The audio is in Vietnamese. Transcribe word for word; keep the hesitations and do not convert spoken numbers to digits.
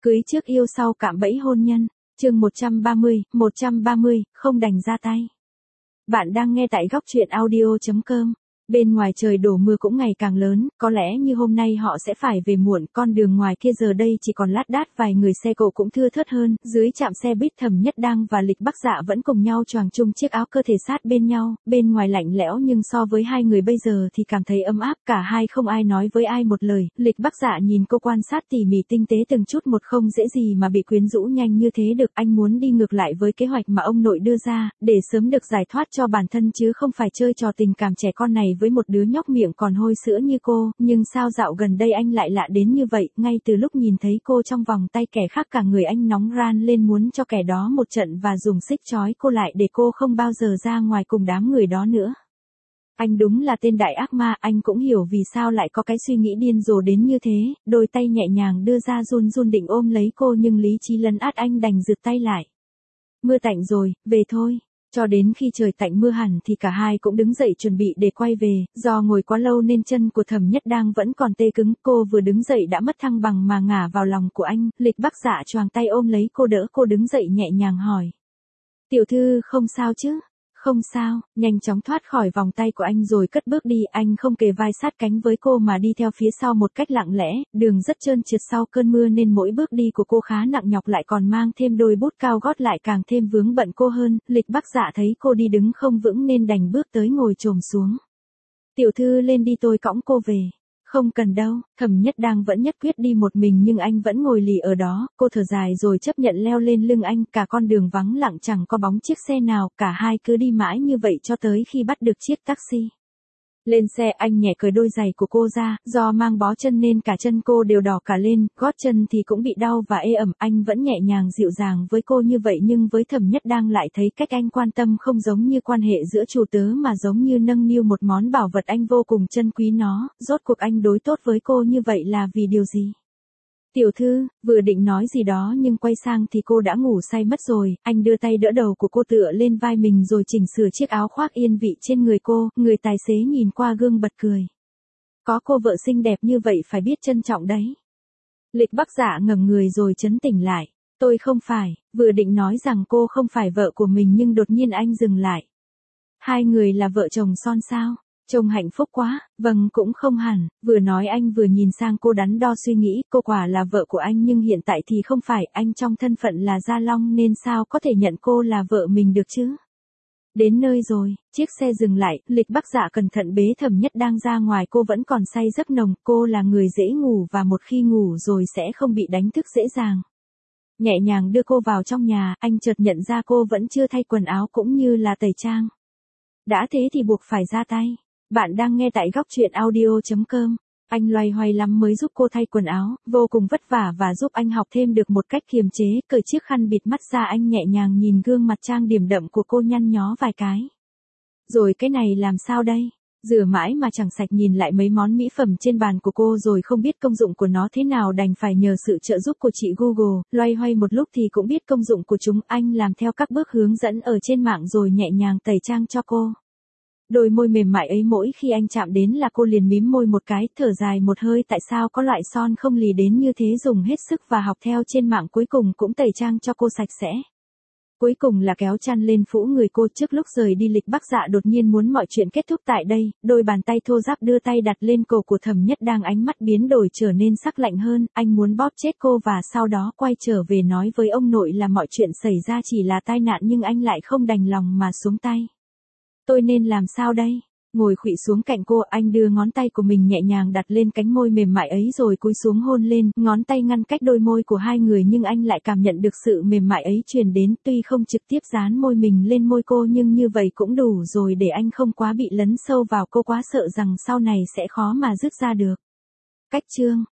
Cưới trước yêu sau cạm bẫy hôn nhân. Chương một trăm ba mươi, một trăm ba mươi, không đành ra tay. Bạn đang nghe tại góc truyện audio chấm com. Bên ngoài trời đổ mưa cũng ngày càng lớn, có lẽ như hôm nay họ sẽ phải về muộn, con đường ngoài kia giờ đây chỉ còn lát đát vài người, xe cộ cũng thưa thớt hơn, dưới trạm xe buýt Thẩm Nhất Đang và Lịch Bắc Dạ vẫn cùng nhau choàng chung chiếc áo cơ thể sát bên nhau, bên ngoài lạnh lẽo nhưng so với hai người bây giờ thì cảm thấy ấm áp, cả hai không ai nói với ai một lời, Lịch Bắc Dạ nhìn cô quan sát tỉ mỉ tinh tế từng chút một, không dễ gì mà bị quyến rũ nhanh như thế được, anh muốn đi ngược lại với kế hoạch mà ông nội đưa ra, để sớm được giải thoát cho bản thân chứ không phải chơi trò tình cảm trẻ con này với một đứa nhóc miệng còn hôi sữa như cô, nhưng sao dạo gần đây anh lại lạ đến như vậy, ngay từ lúc nhìn thấy cô trong vòng tay kẻ khác cả người anh nóng ran lên muốn cho kẻ đó một trận và dùng xích trói cô lại để cô không bao giờ ra ngoài cùng đám người đó nữa. Anh đúng là tên đại ác ma, anh cũng hiểu vì sao lại có cái suy nghĩ điên rồ đến như thế, đôi tay nhẹ nhàng đưa ra run run định ôm lấy cô nhưng lý trí lấn át anh đành giựt tay lại. Mưa tạnh rồi, về thôi. Cho đến khi trời tạnh mưa hẳn thì cả hai cũng đứng dậy chuẩn bị để quay về, do ngồi quá lâu nên chân của Thẩm Nhất Đang vẫn còn tê cứng, cô vừa đứng dậy đã mất thăng bằng mà ngả vào lòng của anh, Lịch Bắc Dạ choàng tay ôm lấy cô đỡ cô đứng dậy nhẹ nhàng hỏi. Tiểu thư không sao chứ? Không sao, nhanh chóng thoát khỏi vòng tay của anh rồi cất bước đi, anh không kề vai sát cánh với cô mà đi theo phía sau một cách lặng lẽ, đường rất trơn trượt sau cơn mưa nên mỗi bước đi của cô khá nặng nhọc lại còn mang thêm đôi bút cao gót lại càng thêm vướng bận cô hơn, Lịch Bắc Dạ thấy cô đi đứng không vững nên đành bước tới ngồi chồm xuống. Tiểu thư lên đi tôi cõng cô về. Không cần đâu, Thẩm Nhất Đang vẫn nhất quyết đi một mình nhưng anh vẫn ngồi lì ở đó, cô thở dài rồi chấp nhận leo lên lưng anh, cả con đường vắng lặng chẳng có bóng chiếc xe nào, cả hai cứ đi mãi như vậy cho tới khi bắt được chiếc taxi. Lên xe anh nhẹ cởi đôi giày của cô ra, do mang bó chân nên cả chân cô đều đỏ cả lên, gót chân thì cũng bị đau và ê ẩm, anh vẫn nhẹ nhàng dịu dàng với cô như vậy nhưng với Thẩm Nhất Đang lại thấy cách anh quan tâm không giống như quan hệ giữa chủ tớ mà giống như nâng niu một món bảo vật anh vô cùng trân quý nó, rốt cuộc anh đối tốt với cô như vậy là vì điều gì? Tiểu thư, vừa định nói gì đó nhưng quay sang thì cô đã ngủ say mất rồi, anh đưa tay đỡ đầu của cô tựa lên vai mình rồi chỉnh sửa chiếc áo khoác yên vị trên người cô, người tài xế nhìn qua gương bật cười. Có cô vợ xinh đẹp như vậy phải biết trân trọng đấy. Lịch Bắc Dạ ngẩng người rồi trấn tĩnh lại. Tôi không phải, vừa định nói rằng cô không phải vợ của mình nhưng đột nhiên anh dừng lại. Hai người là vợ chồng son sao? Trông hạnh phúc quá, vâng cũng không hẳn, vừa nói anh vừa nhìn sang cô đắn đo suy nghĩ, cô quả là vợ của anh nhưng hiện tại thì không phải, anh trong thân phận là Gia Long nên sao có thể nhận cô là vợ mình được chứ? Đến nơi rồi, chiếc xe dừng lại, Lịch Bắc Dạ cẩn thận bế Thẩm Nhất Đang ra ngoài, cô vẫn còn say giấc nồng, cô là người dễ ngủ và một khi ngủ rồi sẽ không bị đánh thức dễ dàng. Nhẹ nhàng đưa cô vào trong nhà, anh chợt nhận ra cô vẫn chưa thay quần áo cũng như là tẩy trang. Đã thế thì buộc phải ra tay. Bạn đang nghe tại góc truyện audio chấm com. Anh loay hoay lắm mới giúp cô thay quần áo, vô cùng vất vả và giúp anh học thêm được một cách kiềm chế, cởi chiếc khăn bịt mắt ra anh nhẹ nhàng nhìn gương mặt trang điểm đậm của cô nhăn nhó vài cái. Rồi cái này làm sao đây? Rửa mãi mà chẳng sạch, nhìn lại mấy món mỹ phẩm trên bàn của cô rồi không biết công dụng của nó thế nào đành phải nhờ sự trợ giúp của chị Google, loay hoay một lúc thì cũng biết công dụng của chúng, anh làm theo các bước hướng dẫn ở trên mạng rồi nhẹ nhàng tẩy trang cho cô. Đôi môi mềm mại ấy mỗi khi anh chạm đến là cô liền mím môi một cái, thở dài một hơi, tại sao có loại son không lì đến như thế, dùng hết sức và học theo trên mạng cuối cùng cũng tẩy trang cho cô sạch sẽ. Cuối cùng là kéo chăn lên phủ người cô. Trước lúc rời đi, Lịch Bắc Dạ đột nhiên muốn mọi chuyện kết thúc tại đây, đôi bàn tay thô ráp đưa tay đặt lên cổ của Thẩm Nhất Đang, ánh mắt biến đổi trở nên sắc lạnh hơn, anh muốn bóp chết cô và sau đó quay trở về nói với ông nội là mọi chuyện xảy ra chỉ là tai nạn nhưng anh lại không đành lòng mà xuống tay. Tôi nên làm sao đây? Ngồi khuỵu xuống cạnh cô, anh đưa ngón tay của mình nhẹ nhàng đặt lên cánh môi mềm mại ấy rồi cúi xuống hôn lên, ngón tay ngăn cách đôi môi của hai người nhưng anh lại cảm nhận được sự mềm mại ấy truyền đến, tuy không trực tiếp dán môi mình lên môi cô nhưng như vậy cũng đủ rồi để anh không quá bị lấn sâu vào cô, quá sợ rằng sau này sẽ khó mà dứt ra được. Cách chương